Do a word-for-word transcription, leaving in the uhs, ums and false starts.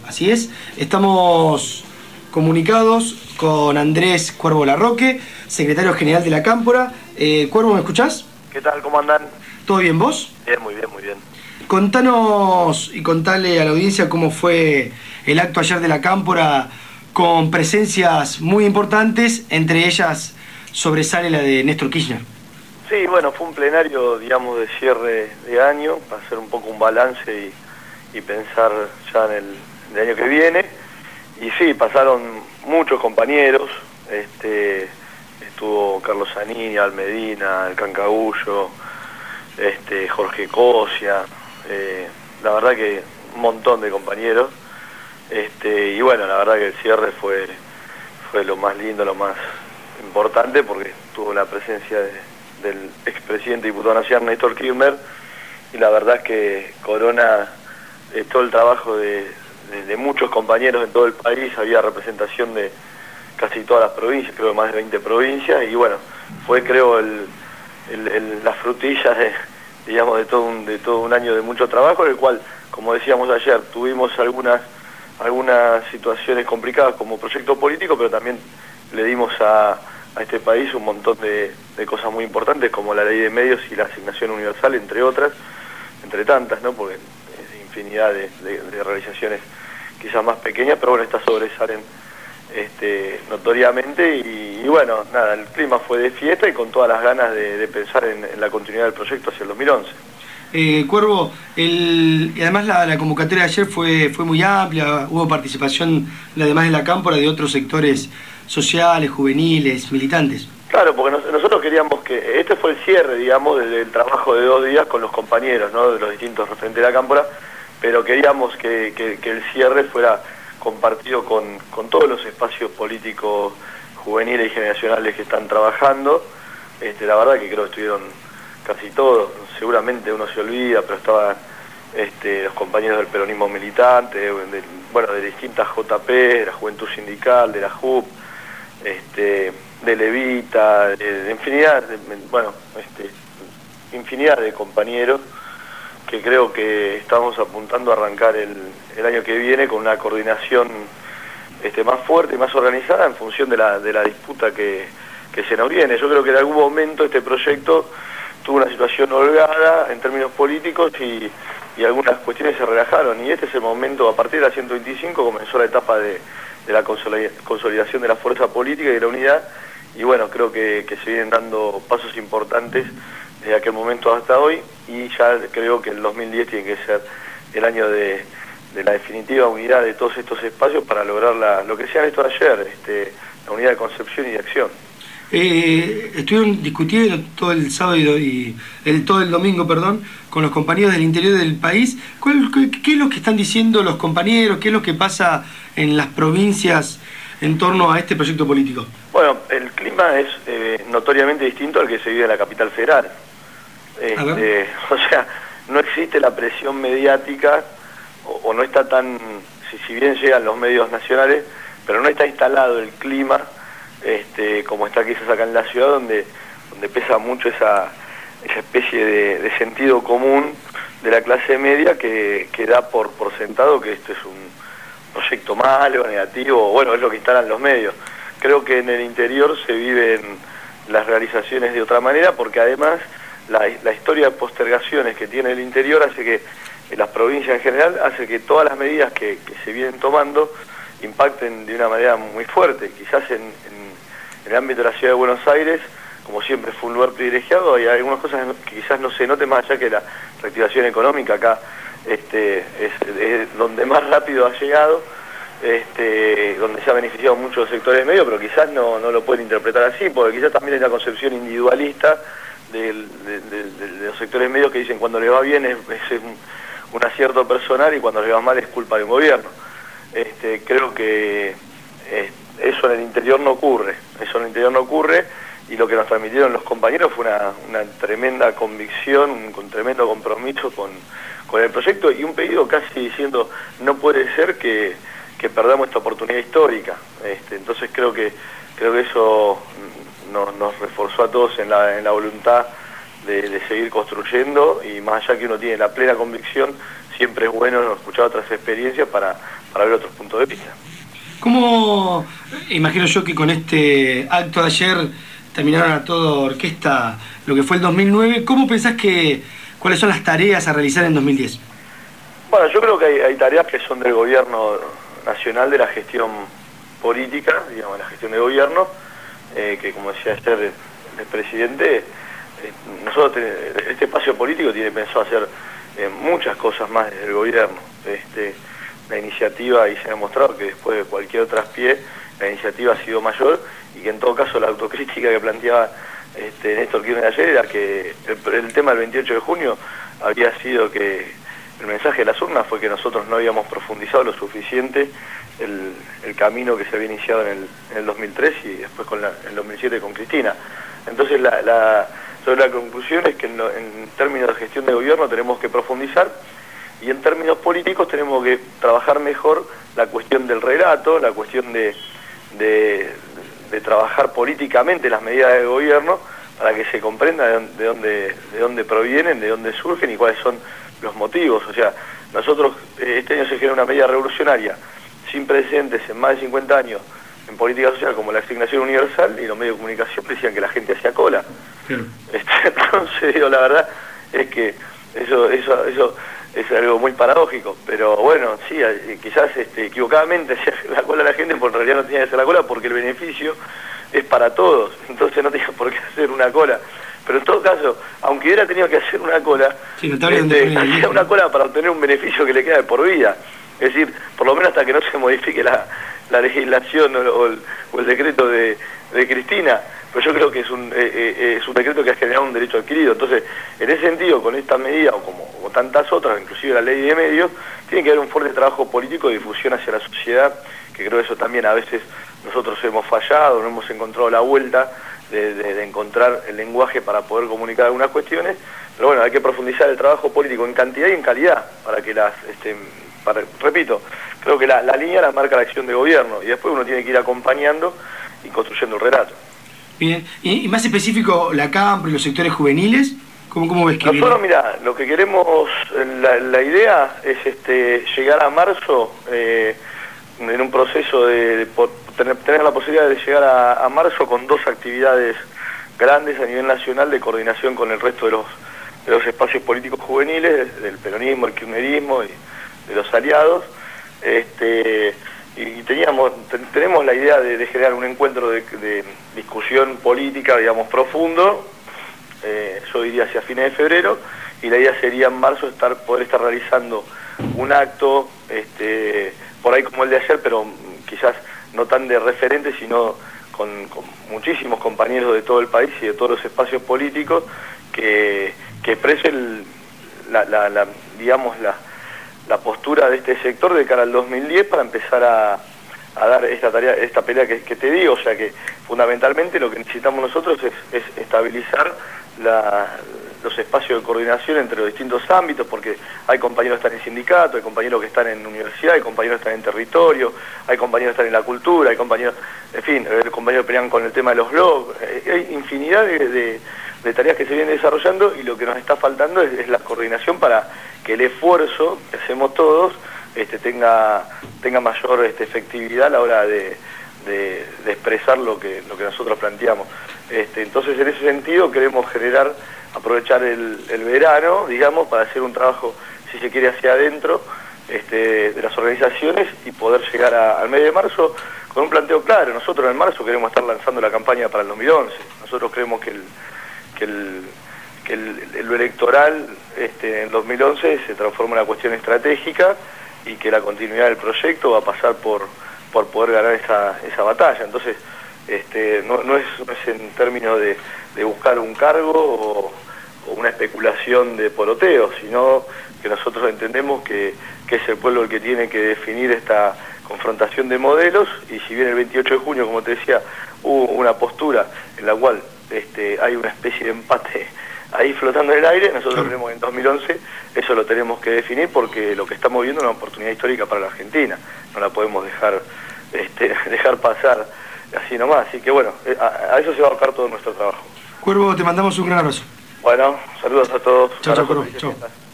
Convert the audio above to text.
Así es, estamos comunicados con Andrés Cuervo Larroque, secretario general de la Cámpora. Eh, Cuervo, ¿me escuchás? ¿Qué tal? ¿Cómo andan? ¿Todo bien, vos? Bien, muy bien, muy bien. Contanos y contale a la audiencia cómo fue el acto ayer de la Cámpora, con presencias muy importantes, entre ellas sobresale la de Néstor Kirchner. Sí, bueno, fue un plenario, digamos, de cierre de año, para hacer un poco un balance y, y pensar ya en el, en el año que viene. Y sí, pasaron muchos compañeros, este, estuvo Carlos Zanini, Almedina, el Cancagullo, este, Jorge Cosia, eh, la verdad que un montón de compañeros, este, y bueno, la verdad que el cierre fue, fue lo más lindo, lo más importante, porque tuvo la presencia de, del expresidente y diputado nacional Néstor Kirchner, y la verdad es que corona eh, todo el trabajo de, de, de muchos compañeros en todo el país. Había representación de casi todas las provincias, creo que más de veinte provincias, y bueno, fue creo el, el, el, la frutilla de, digamos, de todo, un, de todo un año de mucho trabajo, en el cual, como decíamos ayer, tuvimos algunas, algunas situaciones complicadas como proyecto político, pero también le dimos a, a este país un montón de, de cosas muy importantes, como la ley de medios y la asignación universal, entre otras, entre tantas, ¿no? Porque es infinidad de, de, de realizaciones quizás más pequeñas, pero bueno, estas sobresalen este, notoriamente, y, y bueno, nada, el clima fue de fiesta y con todas las ganas de, de pensar en, en la continuidad del proyecto hacia el dos mil once. Eh, Cuervo, el, y además la, la convocatoria de ayer fue, fue muy amplia, hubo participación, además de la Cámpora, de otros sectores sociales, juveniles, militantes. Claro, porque nos, nosotros queríamos que, este fue el cierre, digamos, del, del trabajo de dos días con los compañeros, ¿no?, de los distintos referentes de la Cámpora, pero queríamos que, que, que el cierre fuera compartido con, con todos los espacios políticos juveniles y generacionales que están trabajando. Este, la verdad que creo que estuvieron casi todos, seguramente uno se olvida, pero estaban este, los compañeros del peronismo militante, de, de, bueno, de distintas J P, de la Juventud Sindical, de la J U P, este, de Levita, de, de infinidad, de, bueno, este, infinidad de compañeros que creo que estamos apuntando a arrancar el, el año que viene con una coordinación este, más fuerte y más organizada en función de la, de la disputa que, que se nos viene. Yo creo que en algún momento este proyecto tuvo una situación holgada en términos políticos y, y algunas cuestiones se relajaron, y este es el momento. A partir de la ciento veinticinco comenzó la etapa de, de la consolidación de la fuerza política y de la unidad, y bueno, creo que, que se vienen dando pasos importantes desde aquel momento hasta hoy, y ya creo que el dos mil diez tiene que ser el año de, de la definitiva unidad de todos estos espacios para lograr la, lo que decían esto ayer, este, la unidad de concepción y de acción. Eh, estuvieron discutiendo todo el sábado y el, todo el domingo, perdón, con los compañeros del interior del país. ¿Cuál, qué, ¿Qué es lo que están diciendo los compañeros? ¿Qué es lo que pasa en las provincias en torno a este proyecto político? Bueno, el clima es eh, notoriamente distinto al que se vive en la capital federal. Este, o sea, no existe la presión mediática, o, o no está tan, si, si bien llegan los medios nacionales, pero no está instalado el clima este, como está quizás acá en la ciudad, donde, donde pesa mucho esa, esa especie de, de sentido común de la clase media que, que da por, por sentado que esto es un proyecto malo, negativo, bueno, es lo que instalan los medios. Creo que en el interior se viven las realizaciones de otra manera, porque además la, la historia de postergaciones que tiene el interior hace que, en las provincias en general, hace que todas las medidas que, que se vienen tomando impacten de una manera muy fuerte. Quizás en, en, en el ámbito de la ciudad de Buenos Aires, como siempre fue un lugar privilegiado, hay algunas cosas que quizás no se noten, más allá que la reactivación económica acá este, es, es donde más rápido ha llegado, este, donde se ha beneficiado mucho los sectores medios, pero quizás no, no lo pueden interpretar así, porque quizás también hay una concepción individualista del, de, de, de los sectores medios que dicen cuando les va bien es, es un, un acierto personal y cuando les va mal es culpa del gobierno. Este, creo que eh, eso en el interior no ocurre, eso en el interior no ocurre, y lo que nos transmitieron los compañeros fue una, una tremenda convicción, un, un tremendo compromiso con, con el proyecto, y un pedido casi diciendo no puede ser que, que perdamos esta oportunidad histórica. Este, entonces creo que creo que eso nos, nos reforzó a todos en la, en la voluntad de, de seguir construyendo, y más allá que uno tiene la plena convicción, siempre es bueno escuchar otras experiencias para, para ver otros puntos de vista. ¿Cómo, imagino yo que con este acto de ayer terminaron a toda orquesta lo que fue el dos mil nueve, ¿cómo pensás que, cuáles son las tareas a realizar en dos mil diez? Bueno, yo creo que hay, hay tareas que son del gobierno nacional, de la gestión política, digamos, la gestión de gobierno, eh, que como decía ayer el, el presidente, eh, nosotros ten, este espacio político tiene pensado hacer eh, muchas cosas más desde el gobierno. Este, la iniciativa, y se ha demostrado que después de cualquier traspié, la iniciativa ha sido mayor, y que en todo caso la autocrítica que planteaba este, Néstor Kirchner ayer era que el, el tema del veintiocho de junio había sido que el mensaje de las urnas fue que nosotros no habíamos profundizado lo suficiente el, el camino que se había iniciado en el, en el dos mil tres y después con la, en el dos mil siete con Cristina. Entonces la, la, sobre la conclusión es que en, lo, en términos de gestión de gobierno tenemos que profundizar, y en términos políticos tenemos que trabajar mejor la cuestión del relato, la cuestión de, de, de trabajar políticamente las medidas de gobierno para que se comprenda de dónde, de dónde, de dónde provienen, de dónde surgen y cuáles son los motivos. O sea, nosotros, este año se genera una medida revolucionaria sin precedentes en más de cincuenta años en política social, como la asignación universal, y los medios de comunicación decían que la gente hacía cola. Sí. Este, entonces, digo, la verdad es que eso, eso, eso es algo muy paradójico, pero bueno, sí, quizás este, equivocadamente hacía la cola a la gente, porque en realidad no tenía que hacer la cola porque el beneficio es para todos, entonces no tenía por qué hacer una cola. Pero en todo caso, aunque hubiera tenido que hacer una cola, sí, no este, hacía una cola para obtener un beneficio que le queda de por vida. Es decir, por lo menos hasta que no se modifique la, la legislación o, o, el, o el decreto de, de Cristina. Pero yo creo que es un, eh, eh, es un decreto que ha generado un derecho adquirido. Entonces, en ese sentido, con esta medida, o como o tantas otras, inclusive la ley de medios, tiene que haber un fuerte trabajo político de difusión hacia la sociedad, que creo que eso también a veces nosotros hemos fallado, no hemos encontrado la vuelta de, de, de encontrar el lenguaje para poder comunicar algunas cuestiones. Pero bueno, hay que profundizar el trabajo político en cantidad y en calidad, para que las... Este, para, repito, creo que la, la línea la marca la acción de gobierno, y después uno tiene que ir acompañando y construyendo el relato. Bien, y, y más específico, la campo y los sectores juveniles, ¿cómo, cómo ves que nosotros, mira, lo que queremos, la, la idea es este llegar a marzo, eh, en un proceso de, de por, tener, tener la posibilidad de llegar a, a marzo con dos actividades grandes a nivel nacional de coordinación con el resto de los, de los espacios políticos juveniles, del peronismo, el kirchnerismo y de los aliados, este... y teníamos, tenemos la idea de, de generar un encuentro de, de discusión política, digamos, profundo, eh, yo diría hacia fines de febrero, y la idea sería en marzo estar, poder estar realizando un acto, este, por ahí como el de ayer, pero quizás no tan de referente, sino con, con muchísimos compañeros de todo el país y de todos los espacios políticos, que, que expresen la, la, la, digamos, la... la postura de este sector de cara al dos mil diez para empezar a, a dar esta tarea, esta pelea que, que te digo. O sea que fundamentalmente lo que necesitamos nosotros es, es estabilizar la, los espacios de coordinación entre los distintos ámbitos, porque hay compañeros que están en sindicato, hay compañeros que están en universidad, hay compañeros que están en territorio, hay compañeros que están en la cultura, hay compañeros, en fin, hay compañeros que pelean con el tema de los blogs, hay infinidad de, de, de tareas que se vienen desarrollando, y lo que nos está faltando es, es la coordinación para que el esfuerzo que hacemos todos este, tenga, tenga mayor este, efectividad a la hora de, de, de expresar lo que, lo que nosotros planteamos. Este, entonces, en ese sentido, queremos generar, aprovechar el, el verano, digamos, para hacer un trabajo, si se quiere, hacia adentro este, de las organizaciones, y poder llegar a, al mes de marzo con un planteo claro. Nosotros en marzo queremos estar lanzando la campaña para el dos mil once. Nosotros creemos que el... Que el que el, el, lo electoral este, en dos mil once se transforma en una cuestión estratégica, y que la continuidad del proyecto va a pasar por, por poder ganar esa, esa batalla. Entonces, este, no, no, es, no es en términos de, de buscar un cargo o, o una especulación de poroteo, sino que nosotros entendemos que, que es el pueblo el que tiene que definir esta confrontación de modelos, y si bien el veintiocho de junio, como te decía, hubo una postura en la cual este, hay una especie de empate ahí flotando en el aire, nosotros creemos que en dos mil once eso lo tenemos que definir, porque lo que estamos viendo es una oportunidad histórica para la Argentina, no la podemos dejar este, dejar pasar así nomás. Así que bueno, a, a eso se va a abocar todo nuestro trabajo. Cuervo, te mandamos un gran abrazo. Bueno, saludos a todos. Chao, chao, Cuervo. Chao.